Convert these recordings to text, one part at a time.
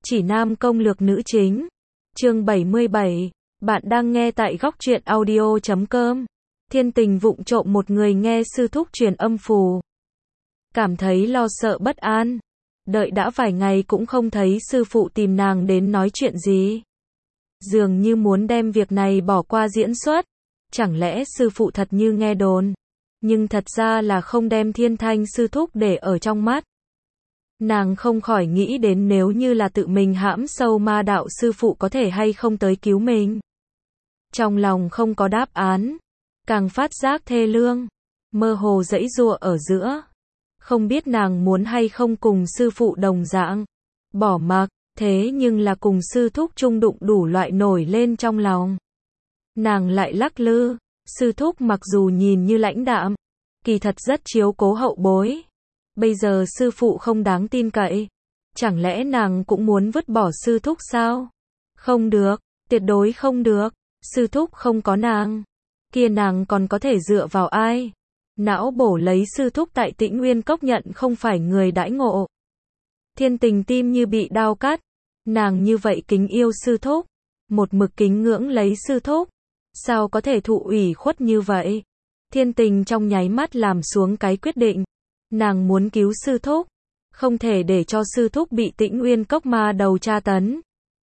Chỉ nam công lược nữ chính. Chương 77. Bạn đang nghe tại góc truyện audio.com. Thiên Tình vụng trộm một người nghe sư thúc truyền âm phù. Cảm thấy lo sợ bất an. Đợi đã vài ngày cũng không thấy sư phụ tìm nàng đến nói chuyện gì. Dường như muốn đem việc này bỏ qua diễn xuất. Chẳng lẽ sư phụ thật như nghe đồn. Nhưng thật ra là không đem Thiên Thanh sư thúc để ở trong mắt. Nàng không khỏi nghĩ đến nếu như là tự mình hãm sâu ma đạo sư phụ có thể hay không tới cứu mình. Trong lòng không có đáp án, càng phát giác thê lương, mơ hồ giãy giụa ở giữa. Không biết nàng muốn hay không cùng sư phụ đồng dạng, bỏ mặc, thế nhưng là cùng sư thúc chung đụng đủ loại nổi lên trong lòng. Nàng lại lắc lư, sư thúc mặc dù nhìn như lãnh đạm, kỳ thật rất chiếu cố hậu bối. Bây giờ sư phụ không đáng tin cậy. Chẳng lẽ nàng cũng muốn vứt bỏ sư thúc sao? Không được, tuyệt đối không được. Sư thúc không có nàng. Kia nàng còn có thể dựa vào ai? Não bổ lấy sư thúc tại Tĩnh Nguyên Cốc nhận không phải người đãi ngộ. Thiên Tình tim như bị đao cắt. Nàng như vậy kính yêu sư thúc. Một mực kính ngưỡng lấy sư thúc. Sao có thể thụ ủy khuất như vậy? Thiên Tình trong nháy mắt làm xuống cái quyết định. Nàng muốn cứu sư thúc, không thể để cho sư thúc bị Tĩnh Nguyên Cốc ma đầu tra tấn.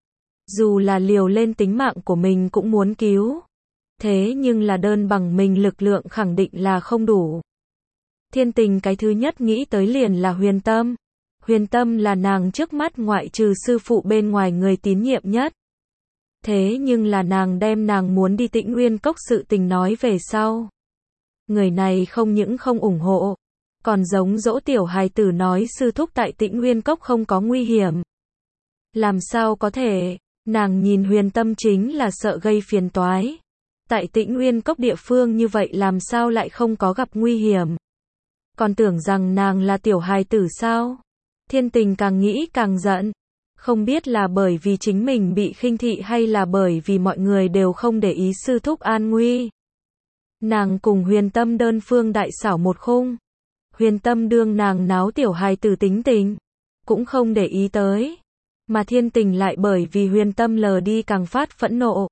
Dù là liều lên tính mạng của mình cũng muốn cứu. Thế nhưng là đơn bằng mình lực lượng khẳng định là không đủ. Thiên Tình cái thứ nhất nghĩ tới liền là Huyền Tâm. Huyền Tâm là nàng trước mắt ngoại trừ sư phụ bên ngoài người tín nhiệm nhất. Thế nhưng là nàng đem nàng muốn đi Tĩnh Nguyên Cốc sự tình nói về sau. Người này không những không ủng hộ, còn giống dỗ tiểu hài tử nói sư thúc tại Tĩnh Nguyên Cốc không có nguy hiểm. Làm sao có thể, nàng nhìn Huyền Tâm chính là sợ gây phiền toái. Tại Tĩnh Nguyên Cốc địa phương như vậy làm sao lại không có gặp nguy hiểm. Còn tưởng rằng nàng là tiểu hài tử sao? Thiên Tình càng nghĩ càng giận. Không biết là bởi vì chính mình bị khinh thị hay là bởi vì mọi người đều không để ý sư thúc an nguy. Nàng cùng Huyền Tâm đơn phương đại xảo một khung. Huyền Tâm đương nàng náo tiểu hài tử tính tình, cũng không để ý tới. Mà Thiên Tình lại bởi vì Huyền Tâm lờ đi càng phát phẫn nộ.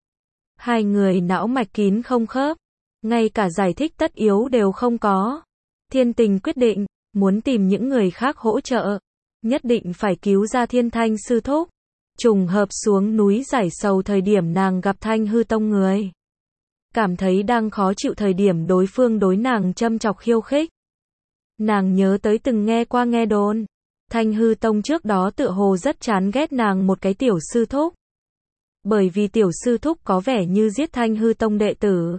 Hai người não mạch kín không khớp, ngay cả giải thích tất yếu đều không có. Thiên Tình quyết định, muốn tìm những người khác hỗ trợ, nhất định phải cứu ra Thiên Thanh sư thúc. Trùng hợp xuống núi Giải Sầu thời điểm nàng gặp Thanh Hư Tông người. Cảm thấy đang khó chịu thời điểm đối phương đối nàng châm chọc khiêu khích. Nàng nhớ tới từng nghe qua nghe đồn. Thanh Hư Tông trước đó tựa hồ rất chán ghét nàng một cái tiểu sư thúc. Bởi vì tiểu sư thúc có vẻ như giết Thanh Hư Tông đệ tử.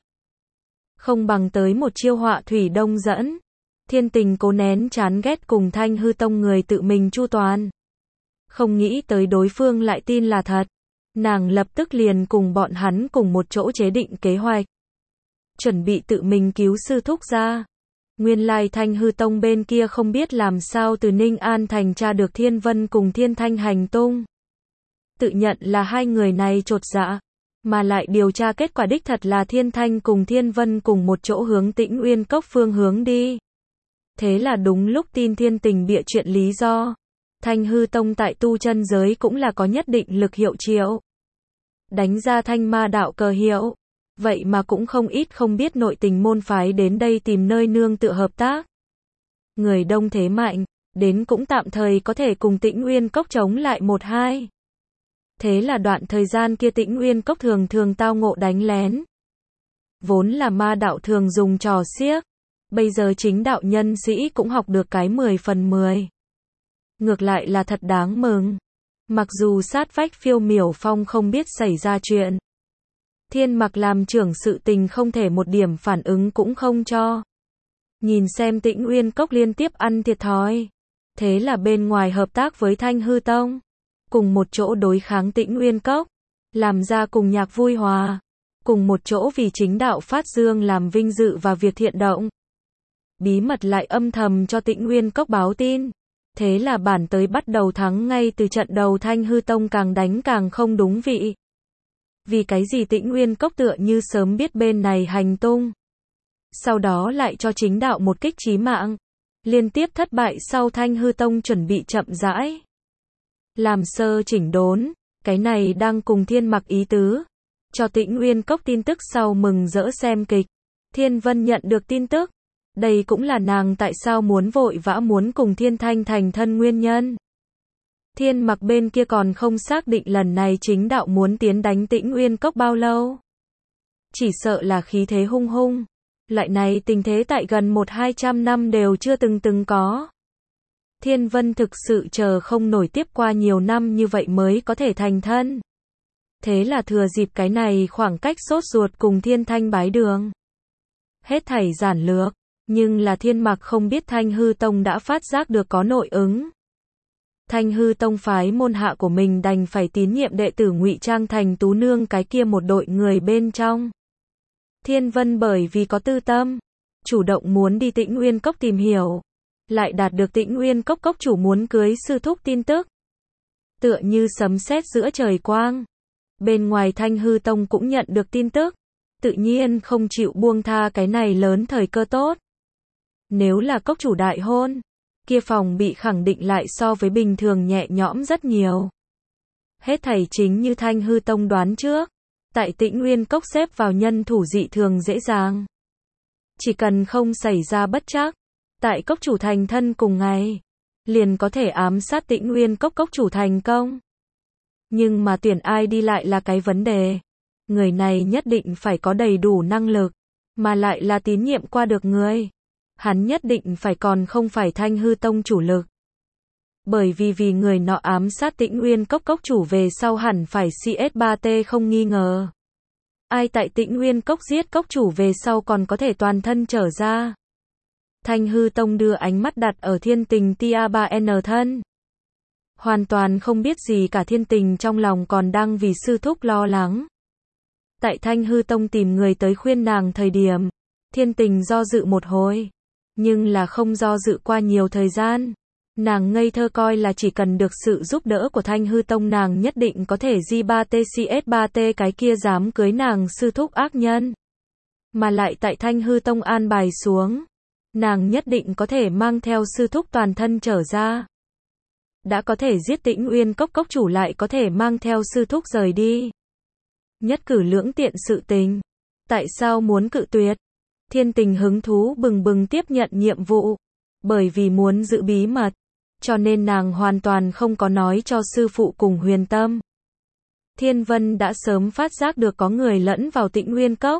Không bằng tới một chiêu họa thủy đông dẫn. Thiên Tình cố nén chán ghét cùng Thanh Hư Tông người tự mình chu toàn. Không nghĩ tới đối phương lại tin là thật. Nàng lập tức liền cùng bọn hắn cùng một chỗ chế định kế hoạch. Chuẩn bị tự mình cứu sư thúc ra. Nguyên lai Thanh Hư Tông bên kia không biết làm sao từ Ninh An thành tra được Thiên Vân cùng Thiên Thanh hành tung. Tự nhận là hai người này chột dạ, mà lại điều tra kết quả đích thật là Thiên Thanh cùng Thiên Vân cùng một chỗ hướng Tĩnh Nguyên Cốc phương hướng đi. Thế là đúng lúc tin Thiên Tình bịa chuyện lý do. Thanh Hư Tông tại tu chân giới cũng là có nhất định lực hiệu triệu. Đánh ra thanh ma đạo cờ hiệu. Vậy mà cũng không ít không biết nội tình môn phái đến đây tìm nơi nương tựa hợp tác. Người đông thế mạnh, đến cũng tạm thời có thể cùng Tĩnh Nguyên Cốc chống lại một hai. Thế là đoạn thời gian kia Tĩnh Nguyên Cốc thường thường tao ngộ đánh lén. Vốn là ma đạo thường dùng trò xiếc, bây giờ chính đạo nhân sĩ cũng học được cái 10 phần 10. Ngược lại là thật đáng mừng. Mặc dù sát vách Phiêu Miểu Phong không biết xảy ra chuyện. Thiên Mặc làm trưởng sự tình không thể một điểm phản ứng cũng không cho. Nhìn xem Tĩnh Nguyên Cốc liên tiếp ăn thiệt thòi. Thế là bên ngoài hợp tác với Thanh Hư Tông. Cùng một chỗ đối kháng Tĩnh Nguyên Cốc. Làm ra cùng nhạc vui hòa. Cùng một chỗ vì chính đạo phát dương làm vinh dự và việc thiện động. Bí mật lại âm thầm cho Tĩnh Nguyên Cốc báo tin. Thế là bản tới bắt đầu thắng ngay từ trận đầu Thanh Hư Tông càng đánh càng không đúng vị. Vì cái gì Tĩnh Nguyên Cốc tựa như sớm biết bên này hành tung. Sau đó lại cho chính đạo một kích chí mạng. Liên tiếp thất bại sau Thanh Hư Tông chuẩn bị chậm rãi làm sơ chỉnh đốn, cái này đang cùng Thiên Mặc ý tứ, cho Tĩnh Uyên Cốc tin tức sau mừng rỡ xem kịch. Thiên Vân nhận được tin tức, đây cũng là nàng tại sao muốn vội vã muốn cùng Thiên Thanh thành thân nguyên nhân. Thiên Mặc bên kia còn không xác định lần này chính đạo muốn tiến đánh Tĩnh Uyên Cốc bao lâu. Chỉ sợ là khí thế hung hung. Loại này tình thế tại gần 100-200 năm đều chưa từng có. Thiên Vân thực sự chờ không nổi tiếp qua nhiều năm như vậy mới có thể thành thân. Thế là thừa dịp cái này khoảng cách sốt ruột cùng Thiên Thanh bái đường. Hết thảy giản lược, nhưng là Thiên Mặc không biết Thanh Hư Tông đã phát giác được có nội ứng. Thanh Hư Tông phái môn hạ của mình đành phải tín nhiệm đệ tử ngụy trang thành Tú Nương cái kia một đội người bên trong. Thiên Vân bởi vì có tư tâm, chủ động muốn đi Tĩnh Uyên Cốc tìm hiểu, lại đạt được Tĩnh Uyên Cốc cốc chủ muốn cưới sư thúc tin tức. Tựa như sấm sét giữa trời quang. Bên ngoài Thanh Hư Tông cũng nhận được tin tức, tự nhiên không chịu buông tha cái này lớn thời cơ tốt. Nếu là cốc chủ đại hôn, kia phòng bị khẳng định lại so với bình thường nhẹ nhõm rất nhiều. Hết thảy chính như Thanh Hư Tông đoán trước, tại Tĩnh Uyên Cốc xếp vào nhân thủ dị thường dễ dàng. Chỉ cần không xảy ra bất trắc, tại cốc chủ thành thân cùng ngày, liền có thể ám sát Tĩnh Uyên Cốc cốc chủ thành công. Nhưng mà tuyển ai đi lại là cái vấn đề. Người này nhất định phải có đầy đủ năng lực, mà lại là tín nhiệm qua được người. Hắn nhất định phải còn không phải Thanh Hư Tông chủ lực. Bởi vì người nọ ám sát Tĩnh Uyên Cốc cốc chủ về sau hẳn phải CS3T không nghi ngờ. Ai tại Tĩnh Uyên Cốc giết cốc chủ về sau còn có thể toàn thân trở ra. Thanh Hư Tông đưa ánh mắt đặt ở Thiên Tình Tia 3N thân. Hoàn toàn không biết gì cả, Thiên Tình trong lòng còn đang vì sư thúc lo lắng. Tại Thanh Hư Tông tìm người tới khuyên nàng thời điểm, Thiên Tình do dự một hồi, nhưng là không do dự qua nhiều thời gian. Nàng ngây thơ coi là chỉ cần được sự giúp đỡ của Thanh Hư Tông nàng nhất định có thể J3T CS3T cái kia dám cưới nàng sư thúc ác nhân. Mà lại tại Thanh Hư Tông an bài xuống, nàng nhất định có thể mang theo sư thúc toàn thân trở ra. Đã có thể giết Tĩnh Uyên Cốc cốc chủ lại có thể mang theo sư thúc rời đi. Nhất cử lưỡng tiện sự tình. Tại sao muốn cự tuyệt? Thiên Tình hứng thú bừng bừng tiếp nhận nhiệm vụ. Bởi vì muốn giữ bí mật, cho nên nàng hoàn toàn không có nói cho sư phụ cùng Huyền Tâm. Thiên Vân đã sớm phát giác được có người lẫn vào Tĩnh Uyên Cốc.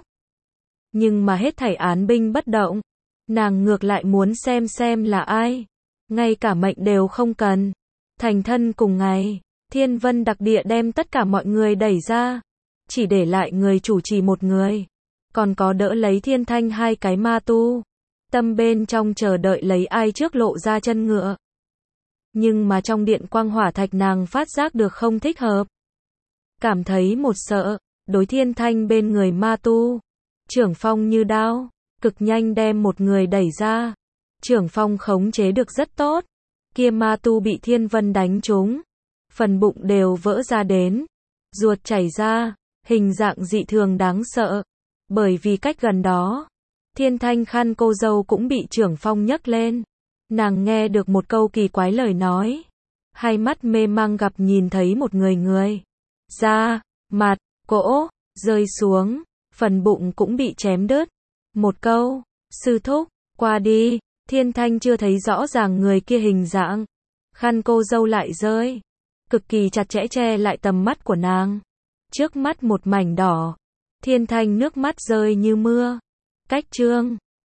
Nhưng mà hết thảy án binh bất động. Nàng ngược lại muốn xem là ai. Ngay cả mệnh đều không cần. Thành thân cùng ngày, Thiên Vân đặc địa đem tất cả mọi người đẩy ra. Chỉ để lại người chủ trì một người. Còn có đỡ lấy Thiên Thanh hai cái ma tu. Tâm bên trong chờ đợi lấy ai trước lộ ra chân ngựa. Nhưng mà trong điện quang hỏa thạch nàng phát giác được không thích hợp. Cảm thấy một sợ, đối Thiên Thanh bên người ma tu. Trưởng phong như đao, cực nhanh đem một người đẩy ra. Trưởng phong khống chế được rất tốt. Kia ma tu bị Thiên Vân đánh trúng. Phần bụng đều vỡ ra đến. Ruột chảy ra, hình dạng dị thường đáng sợ. Bởi vì cách gần đó, Thiên Thanh khăn cô dâu cũng bị trưởng phong nhấc lên. Nàng nghe được một câu kỳ quái lời nói. Hai mắt mê mang gặp nhìn thấy một người. Da, mặt, cỗ, rơi xuống. Phần bụng cũng bị chém đứt. Một câu, sư thúc, qua đi. Thiên Thanh chưa thấy rõ ràng người kia hình dạng. Khăn cô dâu lại rơi. Cực kỳ chặt chẽ che lại tầm mắt của nàng. Trước mắt một mảnh đỏ. Thiên Thanh nước mắt rơi như mưa. Cách chương